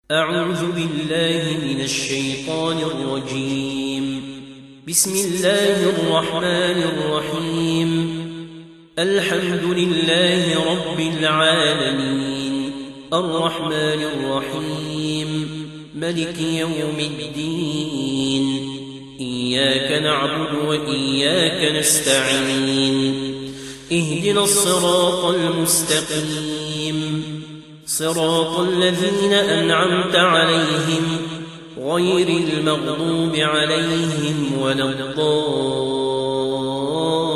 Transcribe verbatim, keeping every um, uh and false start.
أعوذ بالله من الشيطان الرجيم. بسم الله الرحمن الرحيم. الحمد لله رب العالمين، الرحمن الرحيم، ملك يوم الدين. إياك نعبد وإياك نستعين. اهدنا الصراط المستقيم، صراط الذين أنعمت عليهم غير المغضوب عليهم ولا الضالين.